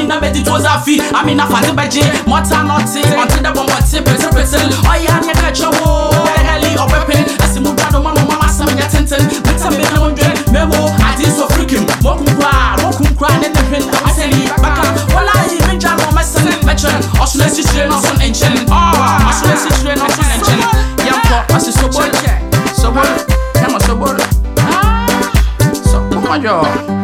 na bedi to zafi. I mean, I find the beji, mota noti, until the one what's pretty. Oh, yeah, I catch a wall, heli or weapon. I see Mugado, mama, some get tinted. But some big hundred, Memo, I did so freaking. Walk cry, and the pin. I say, back up. Well, I even jam on my son, veteran. Also, let's just train on some engine. Also, let's just train on some engine. Young pop, I see so boy. So boy, come on, so boy. So, come on, yo.